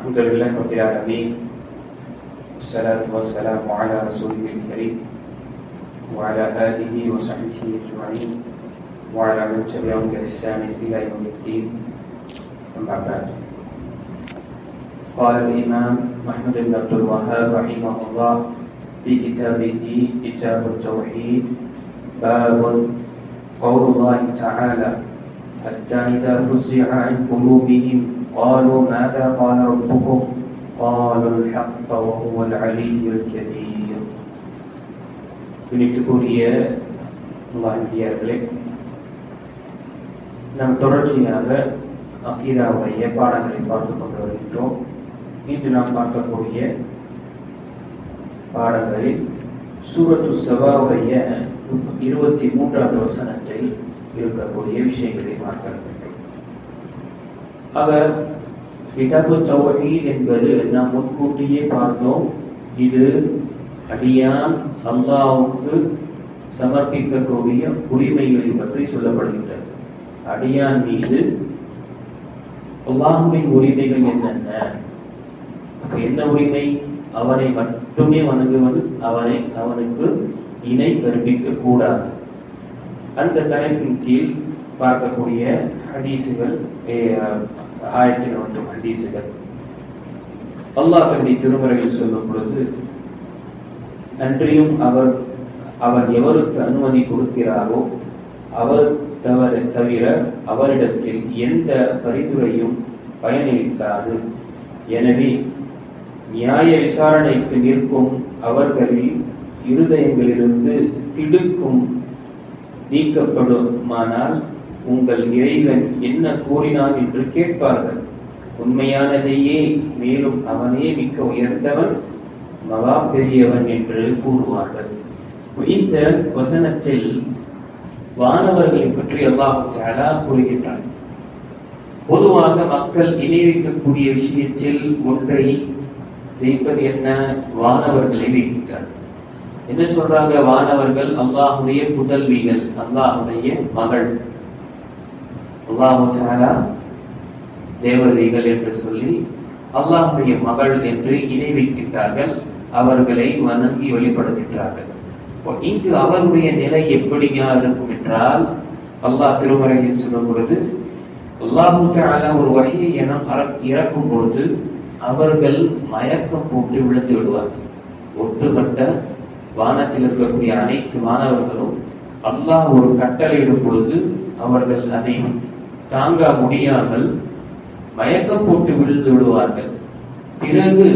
الحمد لله رب العالمين والصلاة والسلام على رسوله الكريم وعلى آله وصحبه أجمعين وعلى من تبعهم بإحسان إلى يوم الدين أما بعد. قال الإمام محمد بن عبد الوهاب رحمه الله في كتابه كتاب التوحيد باب قول الله تعالى حتى إذا فزع عن قلوبهم قالوا ماذا قال ربكم قالوا الحق وهو العلي الكبير. இனித்துக்குரிய அல்லாஹ்வியர்களே, நாம் தொடர்ச்சியாக அகீதாவுடைய பாடங்களை பார்த்துக் கொண்டு வருகின்றோம். இன்று நாம் பார்க்கக்கூடிய பாடங்களில் சூரத்து சபாவுடைய 23வது வசனத்தில் இருக்கக்கூடிய விஷயங்களை பார்க்க வேண்டும். அவர் கிதாபு தௌஹீத் என்பது நாம் முன்கூட்டியே பார்த்தோம். இது அடியான் அல்லாஹ்வுக்கு சமர்ப்பிக்கக்கூடிய உரிமைகளை பற்றி சொல்லப்படுகின்றது. அடியான் மீது அல்லாஹ்வின் உரிமைகள் என்னென்ன? என்ன உரிமை? அவனை மட்டுமே வணங்குவது, அவனுக்கு இணை கற்பிக்க கூடாது. அந்த தலைப்பின் கீழ் பார்க்கக்கூடிய ஹதீசுகள் 1004 ஹதீசுகள். அல்லாஹ் தன்னுடைய திருமறையில் சொல்லும் பொழுது, அன்றியும் அவர் எவருக்கு அனுமதி கொடுக்கிறாரோ அவர் தவிர அவரிடத்தில் எந்த பரிந்துரையும் பயனளிக்காது. எனவே நியாய விசாரணைக்கு நிற்கும் அவர்களில் இருதயங்களிலிருந்து திடுக்கும் நீக்கப்படுமானால் உங்கள் இறைவன் என்ன கூறினான் என்று கேட்பார்கள். உண்மையானதையே, மேலும் அவனே மிக்க உயர்ந்தவன், மகா பெரியவன் என்று கூறுவார்கள். இந்த வசனத்தில் வானவர்களை பற்றி அல்லாஹ் தஆலா கூறுகின்றான். பொதுவாக மக்கள் இணை வைக்கக்கூடிய விஷயத்தில் ஒன்றை வைப்பது என்ன? வானவர்களை வைக்கின்றார். என்ன சொல்றாங்க? வானவர்கள் அல்லாஹ்வுடைய புதல்விகள், அல்லாஹ்வுடைய மகள். அல்லாஹ் தஆலா தேவதைகள் என்று சொல்லி அல்லாஹ்வுடைய மகள் என்று இணை வைக்கின்றார்கள். அவர்களை வணங்கி வழிபடுகின்றார்கள். இங்கு அவருடைய நிலை எப்படியா இருக்கும் என்றால், அல்லாஹ் திருமறையில் சொல்லும் பொழுது, அல்லாஹ் தஆலா ஒரு வஹீயை இறக்கும் பொழுது அவர்கள் மயக்கம் போட்டு விழுந்து விடுவார்கள். ஒட்டுமொத்த வானத்தில் இருக்கக்கூடிய அனைத்து மாணவர்களும் அல்லாஹ் ஒரு கட்டளையிடும் பொழுது அவர்கள் அதை தாங்க முடியாமல் மயக்கம் போட்டு விழுந்து விடுவார்கள். பிறகு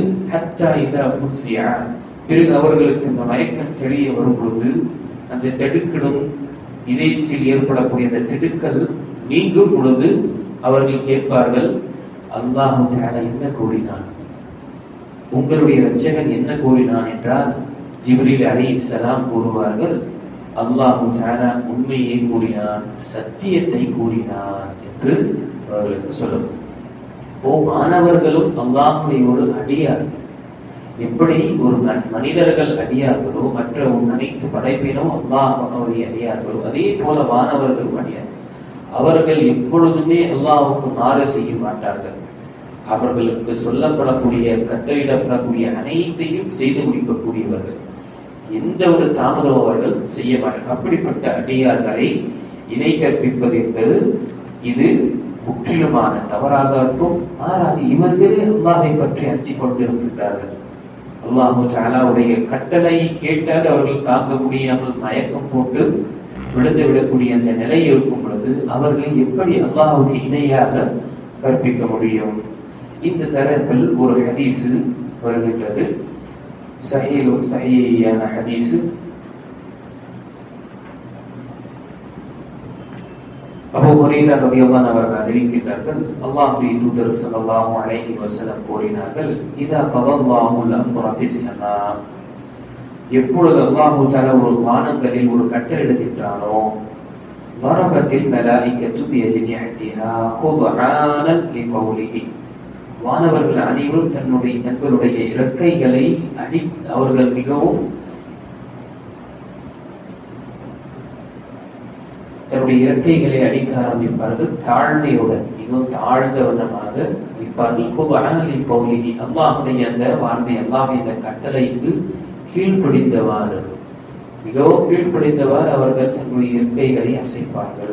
பிறகு அவர்களுக்கு இந்த மயக்கம் தெரிய வரும் பொழுது அந்த திடுக்கிடும் இதயத்தில் ஏற்படக்கூடிய அந்த திடுக்கல் நீங்கும் பொழுது அவர்கள் கேட்பார்கள், அல்லாஹ் தஆலா என்ன கூறினான்? உங்களுடைய இரட்சகன் என்ன கூறினான் என்றால், ஜிப்ரீல் அலைஹிஸ்ஸலாம் கூறுவார்கள், அல்லாஹ் தஆலா உண்மையை கூறினான், சத்தியத்தை கூறினான் என்று அவர்களுக்கு சொல்லும். மாணவர்களும் அல்லாஹ்வுடைய ஒரு அடியார். எப்படி ஒரு மனிதர்கள் அடியார்களோ, மற்ற அனைத்து படைப்பினும் அல்லாஹ்வுடைய அடியார்களோ, அதே போல மாணவர்களும் அடியார். அவர்கள் எப்பொழுதுமே அல்லாஹ்வுக்கு மாறு செய்ய மாட்டார்கள். அவர்களுக்கு சொல்லப்படக்கூடிய, கட்டளையிடப்படக்கூடிய அனைத்தையும் செய்து முடிக்கக்கூடியவர்கள். எந்த ஒரு தாமதம் அவர்கள் செய்ய மாட்டார்கள். அப்படிப்பட்ட அடியார்களை இணை கற்பிப்பது என்பது இது முற்றிலுமான தவறாக இருக்கும். மாறாது இவர்களே அல்லாஹை பற்றி அஞ்சி கொண்டிருக்கிறார்கள். அல்லாஹ் தஆலாவுடைய கட்டளையை கேட்டால் அவர்கள் தாங்க முடியாமல் மயக்கம் போட்டு விழுந்து விடக்கூடிய அந்த நிலை இருக்கும் பொழுது அவர்களை எப்படி அல்லாஹ்வுக்கு இணையாக கற்பிக்க முடியும்? இந்த தரப்பில் ஒரு ஹதீஸ் வருகின்றது, சஹீஹான ஹதீஸ். அபூ ஹுரைரா ரலியல்லாஹு அன்ஹு அவர்கள் அறிவிக்கின்றார்கள், அல்லாஹ்வுடைய தூதர் ஸல்லல்லாஹு அலைஹி வஸல்லம் கூறினார்கள், இதா கதல்லாஹுல் அம்ர ஃபிஸ் ஸமா, எப்பொழுது அல்லாஹ் தஆலா ஒரு வானங்களில் ஒரு கட்டளையிடுகின்றானோ, வரபத்தில் மலாயிகத்து பியஜ்னிஹத்திஹா குதுஆனன் லிகௌலிஹி, வானவர்கள் அனைவரும் தங்களுடைய இறக்கைகளை அவர்கள் மிகவும் தன்னுடைய இறக்கைகளை அடிக்க ஆரம்பிப்பார்கள். தாழ்மையுடன், மிகவும் தாழ்ந்த வண்ணமாக இருப்பார்கள். அல்லாஹுடைய அந்த வார்த்தை, அல்லாஹ்வுடைய அந்த கட்டளைக்கு கீழ்ப்படிந்தவாறு, மிகவும் கீழ்ப்படிந்தவாறு அவர்கள் தங்களுடைய இருக்கைகளை அசைப்பார்கள்.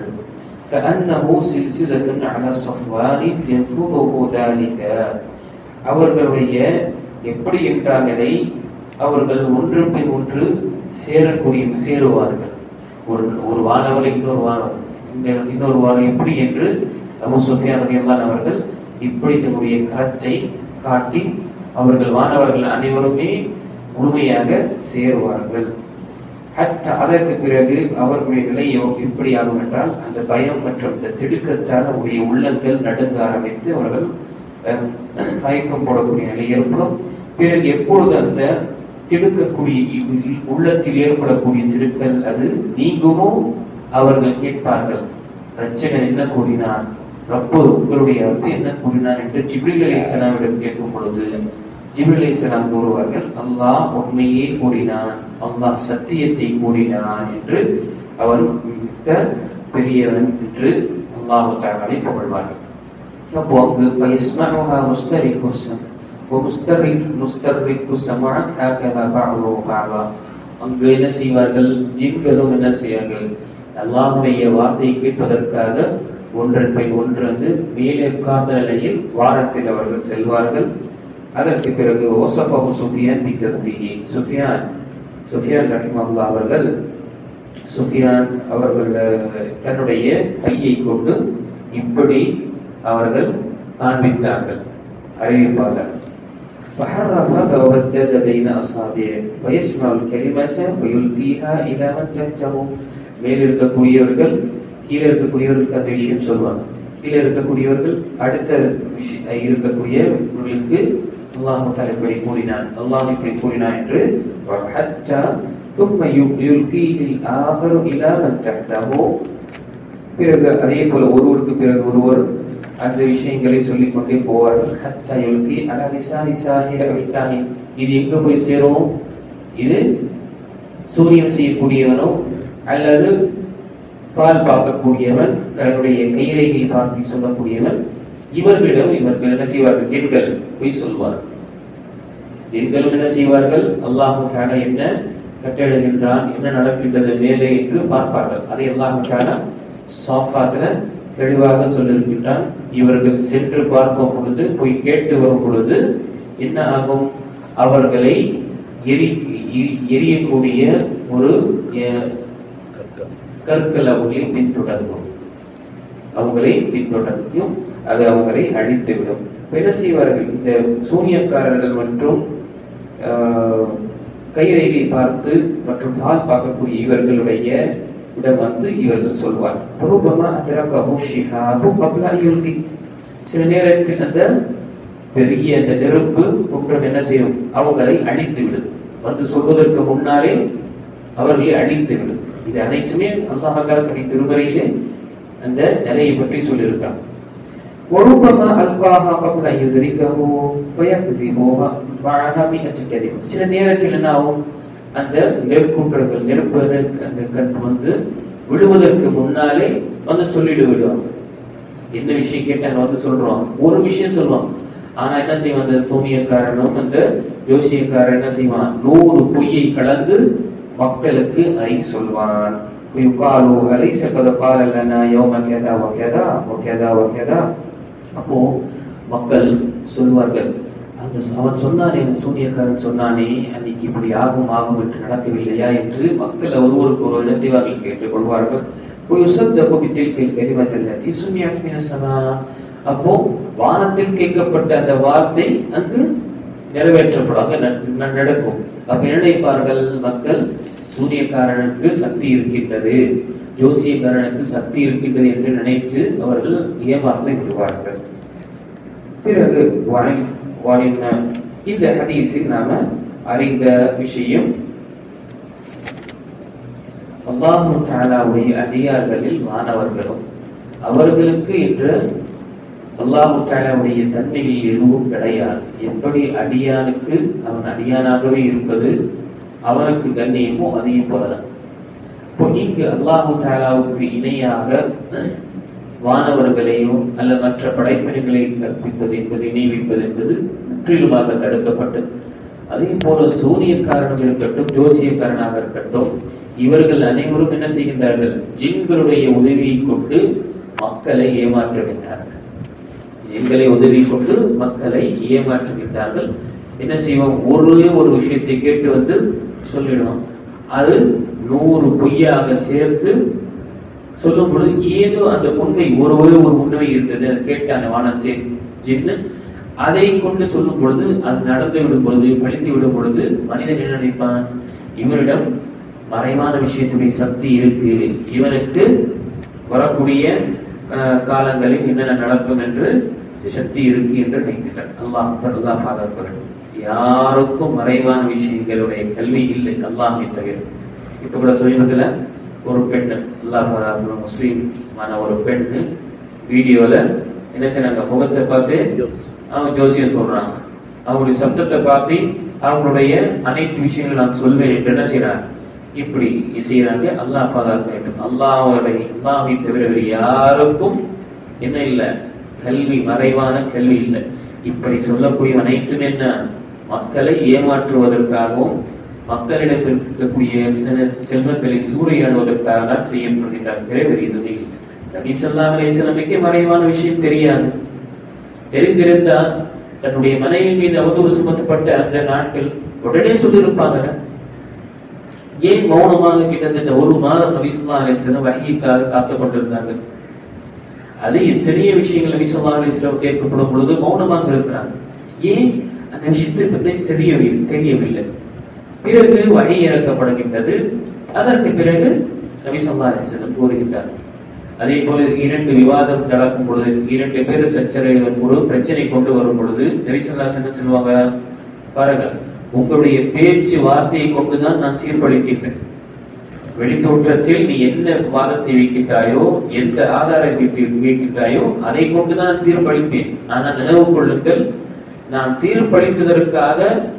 அவர்களுடைய எப்படி என்றால் அவர்கள் ஒன்று பின் ஒன்று சேருவார்கள். ஒரு வானவரை இன்னொரு வானம் எப்படி என்று அபூ சுஃபியான் ரலியல்லாஹு அன்ஹு அவர்கள் இப்படி தன்னுடைய கரத்தை காட்டி அவர்கள் வானவர்கள் அனைவருமே முழுமையாக சேருவார்கள். அதற்கு பிறகு அவர்களுடைய நிலை எப்படி ஆகும் என்றால், அந்த பயம் மற்றும் இந்த திடுக்கத்தால் அவருடைய உள்ளங்கள் நடுங்க ஆரம்பித்து அவர்கள் மயக்கம் போடக்கூடிய நிலை ஏற்படும். பிறகு எப்பொழுது அந்த திடுக்கக்கூடிய உள்ளத்தில் ஏற்படக்கூடிய திடுக்கல் அது நீங்குமோ அவர்கள் கேட்பார்கள், ரட்சகன் என்ன கூறினான், ரப்பு உங்களுடைய என்ன கூறினான் என்று ஜிப்ரீல் அலைஹிஸ்ஸலாமிடம் கேட்கும் பொழுது ஜிப்ரீல் அலைஹிஸ்ஸலாம் கூறுவார்கள், அல்லாஹ் உண்மையே கூறினான், அல்லாஹ் சத்தியத்தை கூறினான் என்று அவர் மிக பெரியவன் என்று அல்லாஹ் தஆலாவை புகழ்வார்கள். அப்போ அங்கு ஃபயஸ்மஉஹா முஸ்தர்ரிக்கு சமஅத் ஹகதா பஅதுஹு பஅதா. அங்கு என்ன செய்வார்கள், ஜின்களும் என்ன செய்வார்கள், அல்லாஹ்வுடைய வார்த்தை கேட்பதற்காக ஒன்றன் பின் ஒன்று வந்து மேலே உட்கார்ந்த நிலையில் வாரத்தில் அவர்கள் செல்வார்கள். அதற்கு பிறகு ஓசஃபஹு சுஃபியான் பிகஃபிஹி, சுஃபியான் ரஹிமஹுல்லாஹ் அவர்கள் தன்னுடைய கையை கொண்டு இப்படி அவர்கள் காண்பித்தார்கள், அறிவிப்பார்கள். فحرف وردد بين أصابعه ويسمع الكلمة ويلقيها إلى من تحته. மேல் இருக்கக்கூடியவர்கள் கீழே இருக்கக்கூடியவர்களுக்கு அந்த விஷயம் சொல்வாங்க, கீழே இருக்கக்கூடியவர்கள் அடுத்த இருக்கக்கூடியவர்களுக்கு அல்லாஹ் தஆலா இப்படி கூறினான், அல்லாஹ் இப்படி கூறினான் என்று ஹத்தா ثم يلقيه الآخر إلى من تحته. பிறகு அதே போல ஒருவருக்கு பிறகு ஒருவர் அந்த விஷயங்களை சொல்லிக் கொண்டே போவார்கள். ஹத்தா யுல்கி அலா லிசானி சாஹிர அவித்தானி. இது எங்க போய் சேரும், இது சூரியன் செய்யக்கூடியவனோ அல்லது பால் பார்க்கக்கூடியவன், தன்னுடைய கைரேகை பார்த்து சொல்லக்கூடியவன், இவர்கள் என்ன செய்வார்கள், ஜின்கள் போய் சொல்வார். ஜின்களும் என்ன செய்வார்கள், அல்லாஹ் தஆலா என்ன கட்டளையிடுகின்றான், என்ன நடக்கின்றது மேலே என்று பார்ப்பார்கள். அதை அல்லாஹ் தஆலா ஸாஃபாத்ல தெளிவாக சொல்லியிருக்கின்றான். இவர்கள் சென்று பார்க்கும் பொழுது, போய் கேட்டு வரும் பொழுது என்ன ஆகும், அவர்களை எரியக்கூடிய ஒரு கற்கள் அவர்களை பின்தொடர்ந்தும் அது அவங்களை அழித்துவிடும். என்ன செய்வார்கள், இந்த சூனியக்காரர்கள் மற்றும் கைரேகை பார்த்து மற்றும் பால் பார்க்கக்கூடிய இவர்களுடைய இடம் வந்து இவர்கள் சொல்வார், சில நேரத்தில் அந்த பெரிய அந்த நெருப்பு குற்றம் என்ன செய்யும், அவங்களை அழித்துவிடும். வந்து சொல்வதற்கு முன்னாலே அவர்களை அழித்துவிடும். இது அனைத்துமே அல்லாஹ் தஆலா திருமறையிலே அந்த நிலையை பற்றி சொல்லியிருக்காங்க. சில நேரத்தில் என்ன ஆகும், அந்த நெருக்குன்றர்கள் நெருப்பு அந்த கண் வந்து விடுவதற்கு முன்னாலே வந்து சொல்லிட்டு விடுவாங்க. என்ன விஷயம் கேட்டாங்க வந்து சொல்றாங்க, ஒரு விஷயம் சொல்லுவாங்க. ஆனா என்ன செய்வான், அந்த சூனியக்காரனும் அந்த ஜோசியக்காரன் என்ன செய்வான், 100 பொய்யை கலந்து மக்களுக்கு அறி சொல்வான். அப்போ மக்கள் சொல்வார்கள், அவன் சொன்னானே, சூனியக்காரன் சொன்னானே அன்னைக்கு இப்படி ஆகும் என்று நடக்கவில்லையா என்று மக்கள் ஒருவருக்கு ஒரு என்ன செய்வார்கள், கேட்டுக் கொள்வார்கள். அப்போ வானத்தில் கேட்கப்பட்ட அந்த வார்த்தை அங்கு நிறைவேற்றப்படும், நடக்கும். அப்ப நினைப்பார்கள் மக்கள், சூனியக்காரனுக்கு சக்தி இருக்கின்றது, ஜோசியக்காரனுக்கு சக்தி இருக்கின்றது என்று நினைத்து அவர்கள் ஏமாற்ற விடுவார்கள். பிறகு இந்த ஹதீஸில் நாம அறிந்த விஷயம், அல்லாஹ் தஆலாவுடைய அடியார்களில் மாணவர்களும் அவர்களுக்கு என்று அல்லாஹ் தஆலாவுடைய தன்மையில் எதுவும் கிடையாது. எப்படி அடியானுக்கு அவன் அடியானாகவே இருப்பது அவனுக்கு கண்ணியமோ அதே போலதான். இப்போ இங்கு அல்லாஹ் தஆலாவுக்கு இணையாக வானவர்களையும் அல்ல மற்ற படைப்பினங்களை கற்பிப்பது என்பது இணைவிப்பது என்பது முற்றிலுமாக தடுக்கப்பட்டது. அதே போல சூரியக்காரனாக இருக்கட்டும், ஜோசியக்காரனாக இருக்கட்டும், இவர்கள் அனைவரும் என்ன செய்கின்றார்கள்? ஜின்களுடைய உதவியை கொண்டு மக்களை ஏமாற்றுகின்றார்கள். ஜின்களை உதவி கொண்டு மக்களை ஏமாற்றுகின்றார்கள். என்ன செய்வோம்? ஒரு விஷயத்தை கேட்டு வந்து சொல்லிடுவோம். அது 100 பொய்யாக சேர்த்து சொல்லும் பொழுது ஏதோ அந்த உண்மை ஒரு உண்மை இருந்தது, அதை கேட்டான வானத்தை ஜின்னு, அதை கொண்டு சொல்லும் பொழுது அது நடந்து விடும் பொழுது, பழித்து விடும் பொழுது மனிதன் என்ன நினைப்பான்? இவரிடம் மறைவான விஷயத்துடைய சக்தி இருக்கு, இவனுக்கு வரக்கூடிய காலங்களில் என்னென்ன நடக்கும் என்று சக்தி இருக்கு என்று நினைக்கிறார். அல்லாஹ் பாதுகாக்க. யாருக்கும் மறைவான விஷயங்களுடைய கல்வி இல்லை அல்லாஹ்வை தவிர. இப்ப கூட சமீபத்துல ஒரு பெண், அல்லாஹ் முஸ்லீமான ஒரு பெண் வீடியோல என்ன செய்யறாங்க? முகத்தை பார்த்து அவங்க ஜோசியம் சொல்றாங்க. அவங்களுடைய சப்தத்தை பார்த்து அவங்களுடைய அனைத்து விஷயங்கள் நான் சொல்வேன் என்று என்ன செய்யறாங்க? இப்படி செய்யறாங்க. அல்லாஹ் பாதுகாக்க வேண்டும். அல்லாஹ்வை தவிர யாருக்கும் என்ன இல்லை? கல்வி, மறைவான கல்வி இல்லை. இப்படி சொல்லக்கூடிய அனைத்தும் என்ன? மக்களை ஏமாற்றுவதற்காகவும் மக்களிடம் இருக்கக்கூடிய செல்வங்களை சூறையாடுவதற்காக தான் செய்யப்படுகின்றார். நபி ஸல்லல்லாஹு அலைஹி வஸல்லமுக்கு மறைவான விஷயம் தெரியாது. தெரிந்திருந்தால் தன்னுடைய மனைவி மீது அவதூறு சுமத்தப்பட்ட அந்த நாட்கள் உடனே சொல்லியிருப்பாங்க. ஏன் மௌனமாக கிட்டத்தட்ட 1 மாதம் நபி ஸல்லல்லாஹு அலைஹி வஸல்லம் வஹீக்காக காத்துக் கொண்டிருந்தார்கள்? அது எத்தனைய விஷயங்கள் நபி ஸல்லல்லாஹு அலைஹி வஸல்லம் கேட்கப்படும் பொழுது மௌனமாக இருக்கிறாங்க. ஏன்? அந்த விஷயத்தை பற்றி தெரியவில்லை. பிறகு வஹீ இறக்கப்படுகின்றது. அதற்கு பிறகு நபி ஸல்லல்லாஹு அலைஹி வஸல்லம் கூறுகின்றார். அதே போல 2 விவாதம் நடக்கும் பொழுது, 2 பேர் சச்சரவுகள் ஒரு பிரச்சனை கொண்டு வரும் பொழுது நபி ஸல்லல்லாஹு அலைஹி வஸல்லம் சொல்லுவாங்க, பாருங்க, உங்களுடைய பேச்சு வார்த்தையை கொண்டுதான் நான் தீர்ப்பளிக்கின்றேன். வெளித்தோற்றத்தில் நீ என்ன வாதத்தை வைக்கின்றாயோ, எந்த ஆதாரத்தை வைக்கின்றாயோ அதை கொண்டுதான் தீர்ப்பளிப்பேன். ஆனால் நினைவு கொள்ளுங்கள், நான் தீர்ப்பளித்ததற்காக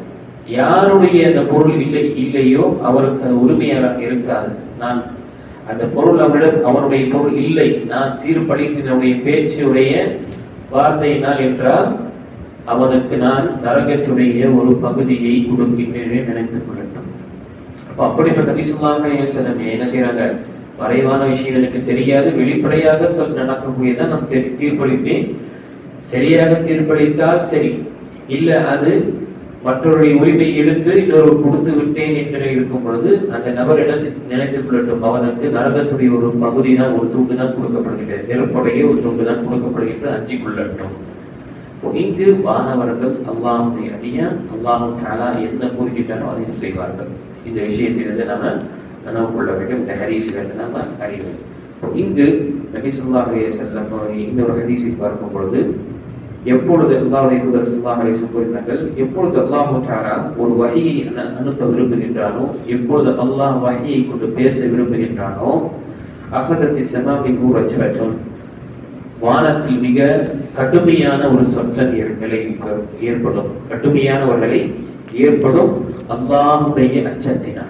யாருடைய அந்த பொருள் இல்லையோ அவருக்கு அது உரிமையாக இருக்காது. நான் அந்த பொருள் அவருடைய பொருள் இல்லை, நான் தீர்ப்பளித்தனுடைய பேச்சுடைய வார்த்தையினால் என்றால் அவனுக்கு நான் நரகத்துடைய ஒரு பகுதியை கொடுக்கின்றேன் நினைத்துக் கொள்ளட்டும். அப்படிப்பட்ட நபி ஸல்லல்லாஹு அலைஹி வஸல்லம் என்ன செய்யறாங்க? மறைவான விஷயம் எனக்கு தெரியாது, வெளிப்படையாக நடக்கக்கூடியதான் நான் தீர்ப்பளிப்பேன். சரியாக தீர்ப்பளித்தால் சரி, இல்ல அது மற்றவருடைய உரிமை எடுத்து இன்னொரு கொடுத்து விட்டேன் என்று இருக்கும் பொழுது அந்த நபர் என்ன நினைத்துக் கொள்ளட்டும், அவனுக்கு நரகத்துடைய ஒரு பகுதி தான், ஒரு துண்டு தான் கொடுக்கப்படுகின்றது, நெருப்புடைய ஒரு துண்டு தான் கொடுக்கப்படுகின்றது, அஞ்சிக் கொள்ளட்டும். இங்கு வானவர்கள் அல்லாஹ்வுடைய அடியான் அல்லாஹ் தஆலா என்ன கூறுகின்றாரோ அதையும் செய்வார்கள். இந்த விஷயத்திலிருந்து நாம நினைவு கொள்ள வேண்டும். இந்த ஹதீஸிலிருந்து நாம அறிவோம். இங்கு நபி ஸல்லல்லாஹு அலைஹி வஸல்லம் இன்னொரு ஹதீஸை பார்க்கும் பொழுது, எப்பொழுது அல்லாஹ்வுடைய தூதர் ஸல்லல்லாஹு அலைஹி வஸல்லம் கூறினார்கள், எப்பொழுது அல்லாஹ் தஆலா ஒரு வஹீயை அனுப்ப விரும்புகின்றானோ, எப்பொழுது அல்லாஹ் வஹீயை கொண்டு பேச விரும்புகின்றானோ, அஹதத்தி ஸமாஇ ரஜ்ரத்துன், வானத்தில் மிக கடுமையான ஒரு சப்தம் நிலை ஏற்படும், கடுமையான ஒரு நிலை ஏற்படும். அல்லாஹ்வுடைய அச்சத்தினால்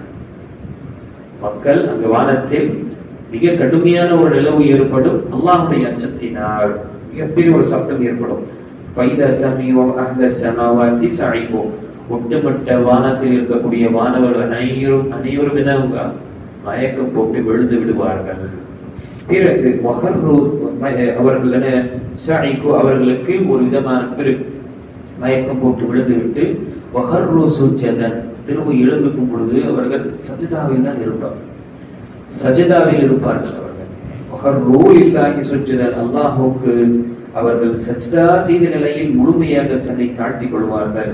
மக்கள் அங்க வானத்தில் மிக கடுமையான ஒரு நிலவு ஏற்படும். அல்லாஹ்வுடைய அச்சத்தினால் மிகப்பெரிய ஒரு சப்தம் ஏற்படும். ஒட்டுமொத்த வானத்தில் இருக்கக்கூடிய வானவர்கள் அனைவரும் என்ன மயக்கம் போட்டு விழுந்து விடுவார்கள். பிறகு அவர்களுக்கு ஒரு விதமான மயக்கம் போட்டு விழுந்து விட்டு திரும்ப எழுந்துக்கும் பொழுது அவர்கள் சஜிதாவில் தான் இருப்பார்கள். சஜிதாவில் இருப்பார்கள் அவர்கள். அல்லாஹுக்கு அவர்கள் சஜ்தா செய்த நிலையில் முழுமையாக தன்னை தாழ்த்திக் கொள்வார்கள்.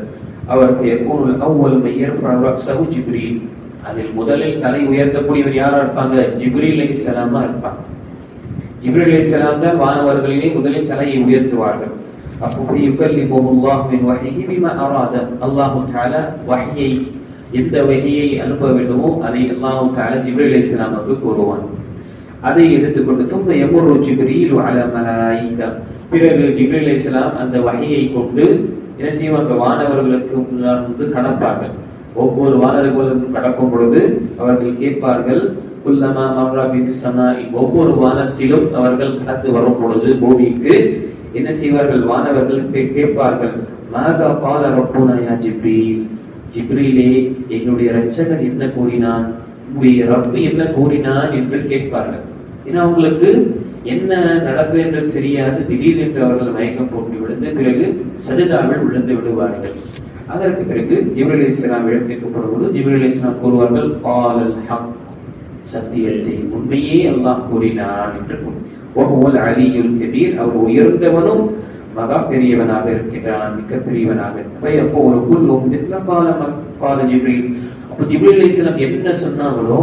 அவர்கள் அதில் முதலில் தலை உயர்த்தக்கூடியவர் யாரா இருப்பாங்க? ஜிப்ரீல் அலைஹிஸ்ஸலாமா இருப்பாங்க. ஜிப்ரீல் அலைஹிஸ்ஸலாம் தான் வானவர்களிலே முதலில் தலையை உயர்த்துவார்கள். அப்போ யுகல்லிமுல்லாஹு மின் வஹீஹி பிமா அராத, அல்லாஹ் தஆலா வஹீயை, எந்த வஹீயை அனுப்ப வேண்டுமோ அதை அல்லாஹ் தஆலா ஜிப்ரீல் அலைஹிஸ்ஸலாமுக்கு கூறுவான். அதை எடுத்துக்கொண்டு சும்ம யமுரு ஜிப்ரீல் அலா மலாயிகா, பிறகு ஜிப்ரீல் அலைஹிஸ்ஸலாம் அந்த வஹீயை கொண்டு என்ன செய்வாங்க? வானவர்களுக்கு முன்னால் கடப்பார்கள். ஒவ்வொரு வானவர்களுக்கும் கடக்கும் பொழுது அவர்கள் கேட்பார்கள், குல்லமா மர்ரா பிஸ்ஸமாஇ, ஒவ்வொரு வானத்திலும் அவர்கள் கடந்து வரும் பொழுது பூமிக்கு என்ன செய்வார்கள்? வானவர்கள் கேட்பார்கள், மாதா கால ரப்புனா யா ஜிப்ரீல், ஜிப்ரீலே எங்களுடைய இரட்சகர் என்ன கூறினான், உங்களுடைய ரப்பு என்ன கூறினான் என்று கேட்பார்கள். ஏன்னா அவங்களுக்கு என்ன நடப்பு என்று தெரியாது. திடீரென்று அவர்கள் மயக்கம் போட்டு விழுந்து பிறகு சஜிதாவில் விழுந்து விடுவார்கள். அதற்கு பிறகு ஜிப்ரீல் அலைஹிஸ்ஸலாம் கேட்கப்படும்போது ஜிப்ரீல் அலைஹிஸ்ஸலாம் கூறுவார்கள், காலல் ஹக், சத்தியத்தை உண்மையே அல்லாஹ் கூறினான் என்று. வஹுவல் அலியுல் கபீர், அவர் உயர்ந்தவனும் மகா பெரியவனாக இருக்கிறான், மிக பெரியவனாக. ஃபயகூலு குல்லுஹும் மிஸ்ல கால ஜிப்ரீல், அப்போ ஜிப்ரீல் அலைஹிஸ்ஸலாம் என்ன சொன்னாங்களோ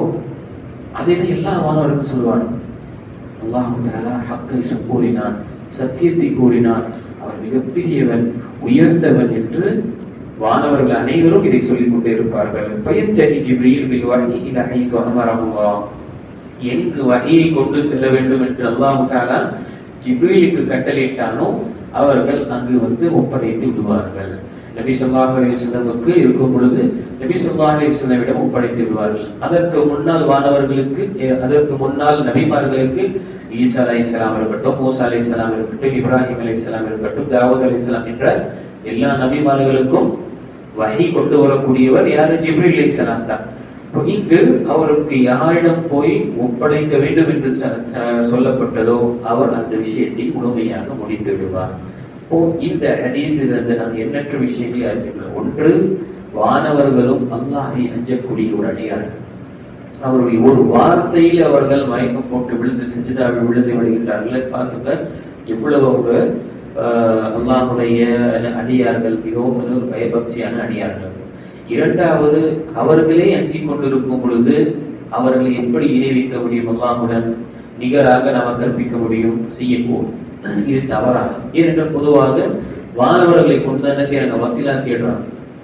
அதை எல்லா வானவர்களும் சொல்வாங்க. அல்லாஹ் தஆலா ஹக்கை கூறினான், சத்தியத்தை கூறினான், அவர் மிகப்பெரியவன், உயர்ந்தவன் என்று வானவர்கள் அனைவரும் இதை சொல்லிக் கொண்டே இருப்பார்கள். ஃபயன்தஹி ஜிப்ரீல் பில் வஹி இலா ஹைது அமரஹுல்லாஹ், எங்கு வஹியை கொண்டு செல்ல வேண்டும் என்று அல்லாஹ் தஆலா ஜிப்ரீலுக்கு கட்டளையிட்டானோ அவர்கள் அங்கு வந்து ஒப்படைத்து விடுவார்கள். நபி ஸல்லல்லாஹு அலைஹி வஸல்லமுக்கு இருக்கும் பொழுது நபி ஸல்லல்லாஹு அலைஹி வஸல்லமிடம் ஒப்படைத்து விடுவார்கள். அதற்கு முன்னால் வானவர்களுக்கு, அதற்கு முன்னால் நபிமார்களுக்கு ஈசா அலைஹிஸ்ஸலாம் இருக்கட்டும், மூசா அலைஹிஸ்ஸலாம் இருக்கட்டும், இப்ராஹிம் அலைஹிஸ்ஸலாம் இருக்கட்டும், தாவூத் அலைஹிஸ்ஸலாம் என்ற எல்லா நபிமார்களுக்கும் வஹி கொண்டு வரக்கூடியவர் யாரு? ஜிப்ரீல் அலைஹிஸ்ஸலாம் தான். இங்கு அவருக்கு யாரிடம் போய் ஒப்படைக்க வேண்டும் என்று சொல்லப்பட்டதோ அவர் அந்த விஷயத்தை முழுமையாக முடித்து விடுவார். இந்த ஹதீஸிலிருந்து நாம் எண்ணற்ற விஷயங்களை அறிந்துள்ளோம். ஒன்று, வானவர்களும் அல்லாஹ்வை அஞ்சக்கூடிய ஒரு அடியார்கள். அவருடைய ஒரு வார்த்தையில் அவர்கள் மயக்கம் போட்டு விழுந்து சஜிதாவில் விழுந்து விடுகின்றார்கள். பாசுங்க எவ்வளவு அவங்க அல்லாஹ்வுடைய அடியார்கள், மிகவும் ஒரு பயபக்தியான அடியார்கள். இரண்டாவது, அவர்களே அஞ்சிக் கொண்டிருக்கும் பொழுது அவர்களை எப்படி இணைவிக்க முடியும்? அல்லாஹ்வுடன் நிகராக நாம் கற்பிக்க முடியும்? செய்யக்கூடும். இது தவறான. ஏனென்றால் பொதுவாக வானவர்களை கொண்டு என்ன செய்யறாங்க? வசீலா தேடுறாங்க.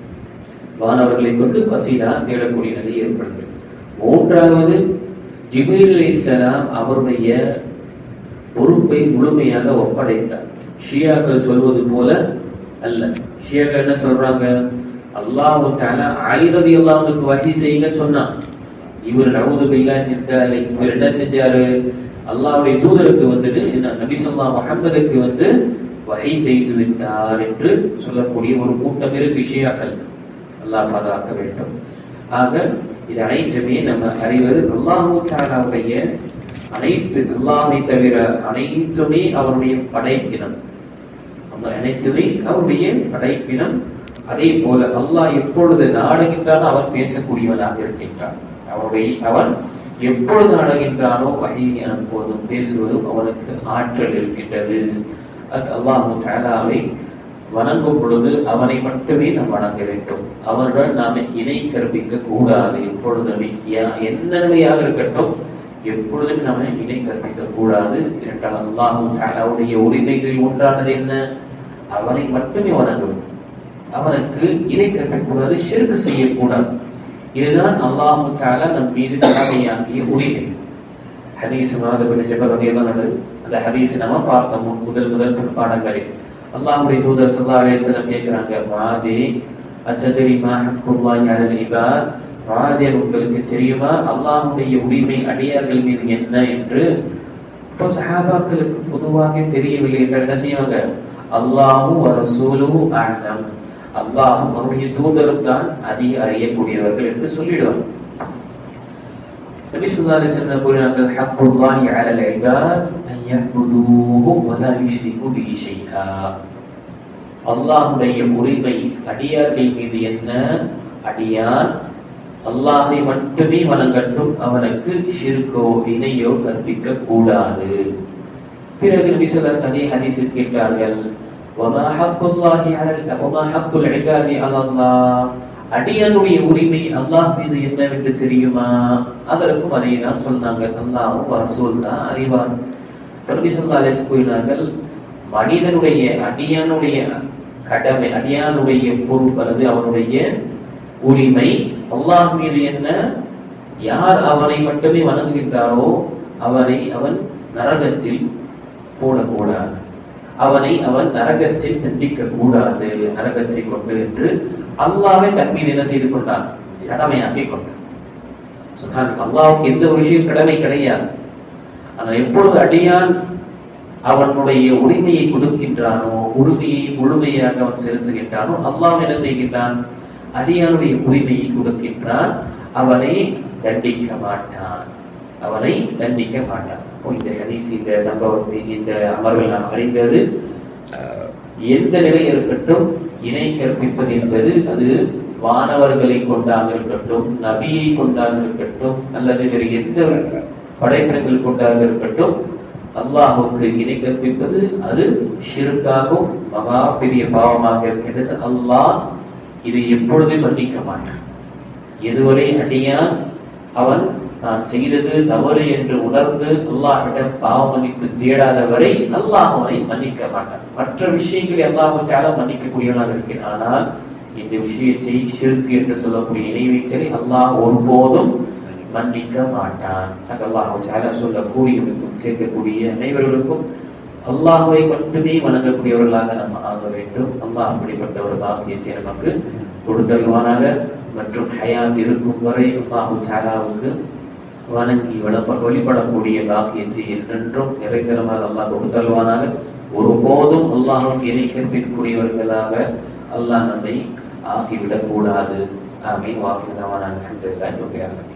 வானவர்களை கொண்டு வசீலா தேடக்கூடிய நிலை ஏற்படுகிறது. மூன்றாவது, ஜிப்ரீல் அலைஹிஸ்ஸலாம் அவருடைய பொறுப்பை முழுமையாக ஒப்படைத்தார். ஷியாக்கள் சொல்வது போல அல்ல. ஷியாக்கள் என்ன சொல்றாங்க? அல்லாஹ் தஆலா அலி ரலியல்லாஹு அன்ஹுக்கு வஹி செய்யுங்க சொன்னான். இவர் நஊது பில்லாஹி தஆலா இவர் என்ன செஞ்சாரு? அல்லாஹ்வுடைய தூதருக்கு வந்துட்டு நபி ஸல்லல்லாஹு முஹம்மதுக்கு வந்து வஹி செய்து விட்டார் என்று சொல்லக்கூடிய ஒரு கூட்டம் இருக்கு ஷியாக்கள். அல்லாஹ் பாதுகாக்க வேண்டும். ஆக இது அனைத்துமே நம்ம அறிவது அல்லாஹ் தஆலாவுடைய அனைத்து, அல்லாஹ்வை தவிர அனைத்துமே அவருடைய படைப்பினம். அந்த அனைத்துமே அவருடைய படைப்பினம். அதே போல அல்லாஹ் எப்பொழுது நாடுகின்றானோ அவன் பேசக்கூடியவனாக இருக்கின்றான். அவன் எப்பொழுது நாடுகின்றானோ வஹீயை அனுப்புவதும் பேசுவதும் அவனுக்கு ஆற்றல் இருக்கின்றது. அல்லாஹ் தஆலாவை வணங்கும் பொழுது அவனை மட்டுமே நாம் வணங்க வேண்டும். அவனுடன் நாம இணை கற்பிக்க கூடாது. எப்பொழுதுமே என்னவையாக இருக்கட்டும், எப்பொழுதும் நாம இணை கற்பிக்க கூடாது. இரண்டாவது, அல்லாஹ் தஆலாவுடைய உரிமைகளில் ஒன்றானது என்ன? அவனை மட்டுமே வணங்கும். அவனுக்கு இணை கற்பிக்கக்கூடாது, ஷிர்க் செய்யக்கூடாது. இதுதான் அல்லாஹ் தஆலா நம் மீது கடமையாக்கிய உரிமை. ஹதீஸ் முஆத் பின் ஜபல் ரலியல்லாஹு அன்ஹு, அந்த ஹதீஸ் நம்ம பார்த்தோம் முதல் பாடங்களில். அல்லாஹ்வுடைய தூதர் ஸல்லல்லாஹு அலைஹி வஸல்லம் கேக்குறாங்க, மாதே அத்ததரி மா ஹக்குல்லாஹி அலல் இபாத், மாதே உங்களுக்கு தெரியுமா அல்லாஹ்வுடைய உரிமை அடியார்கள் மீது என்ன என்று? இப்போ சஹாபாக்களுக்கு பொதுவாக தெரியவில்லை என்று என்ன செய்வாங்க? அல்லாஹு வ ரசூலுஹு அஅலம், அல்லாஹும் அவருடைய தூதரும் தான் அதிக அறியக்கூடியவர்கள் என்று சொல்லிடுவாங்க. நபி ஸல்லல்லாஹு அலைஹி வஸல்லம் கூறினார்கள், ஹக்குல்லாஹி அலல் இபாத் அன் யஅ்புதூஹு வ லா யுஷ்ரிகு பிஹி ஷைஆ. அல்லாஹ்வுடைய உரிமை அடியார்கள் மீது என்ன? அடியான் அல்லாஹ்வை மட்டுமே வணங்கட்டும், அவனுக்கு ஷிர்கோ இணையோ கற்பிக்க கூடாது. பிறகு நபி ஸல்லல்லாஹு அலைஹி வஸல்லம் ஹதீஸில் கேட்டார்கள், வமா ஹக்குல்லாஹி அலல் வமா ஹக்குல் இபாதி அலல்லாஹ், அடியானுடைய உரிமை அல்லாஹ் மீது என்னவென்று தெரியுமா? அதற்கும் அதை தான் சொன்னாங்க, அல்லாஹ்வும் ரசூல் தான் அறிவார். நபி ஸல்லல்லாஹு அலைஹி வஸல்லம் கூறினார்கள், மனிதனுடைய அடியானுடைய கடமை, அடியானுடைய பொறுப்பு அல்லது அவனுடைய உரிமை அல்லாஹ் மீது என்ன? யார் அவனை மட்டுமே வணங்குகின்றாரோ அவனை அவன் நரகத்தில் போடக்கூடாது, அவனை அவன் நரகத்தில் தண்டிக்க கூடாது, நரகத்தை கொண்டு என்று அல்லாஹ்வை தன் மீது என்ன செய்து கொண்டான்? கடமையாக்கி கொண்டான். அல்லாஹ்வுக்கு எந்த ஒரு விஷயம் கடமை கிடையாது. ஆனால் எப்பொழுது அடியான் அவனுடைய உரிமையை கொடுக்கின்றானோ, உறுதியை முழுமையாக அவன் செலுத்துகின்றானோ, அல்லாஹ் என்ன செய்கின்றான்? அடியானுடைய உரிமையை கொடுக்கின்றான், அவனை தண்டிக்க மாட்டான். இந்த ஹதீஸ், இந்த சம்பவத்தை, இந்த அமர்வில் நாம் அறிந்தது, எந்த நிலை இருக்கட்டும், இணை கற்பிப்பது என்பது அது வானவர்களை கொண்டாக இருக்கட்டும், நபியை கொண்டாக இருக்கட்டும், அல்லது வேறு எந்த படைப்பினங்கள் கொண்டாக இருக்கட்டும், அல்லாஹுக்கு இணை கற்பிப்பது அது ஷிர்காகவும் மகா பெரிய பாவமாக இருக்கின்றது. அல்லாஹ் இதை எப்பொழுதும் மன்னிக்க மாட்டான். எதுவரை அடியான் அவன் தான் செய்தது தவறு என்று உணர்ந்து அல்லாஹ்விடம் பாவ மன்னிப்பு தேடாத வரை அல்லாஹ் அவனை மன்னிக்க மாட்டான். மற்ற விஷயங்களை அல்லாஹ் மன்னிக்கக்கூடியவனாக இருக்கிறான். ஆனால் இந்த விஷயத்தை ஷிர்க் என்று சொல்லக்கூடிய இணை வைத்தலை அல்லாஹ் ஒருபோதும் மன்னிக்க மாட்டான். அல்லாஹ் சொல்லக்கூடியவர்களுக்கும் கேட்கக்கூடிய அனைவர்களுக்கும் அல்லாஹ்வை மட்டுமே வணங்கக்கூடியவர்களாக நம்ம ஆக வேண்டும். அல்லாஹ் அப்படிப்பட்ட ஒரு பாக்கியத்தை நமக்கு கொடுத்தல்வானாக. மற்றும் ஹயாத் இருக்கும் வரை அல்லாஹு தஆலாவுக்கு வணங்கி வழிபடக்கூடிய பாக்கியத்தை என்றென்றும் நிரந்தரமாக அல்லாஹ் கொடுத்தல்வானாக. ஒருபோதும் அல்லாஹ்வுக்கு இணை கற்பிக்கக்கூடியவர்களாக அல்லாஹ் நம்மை ஆகிவிடக் கூடாது. ஆமீன். வாஹிர் தஅவானா அல்ஹம்துலில்லாஹி ரப்பில் ஆலமீன்.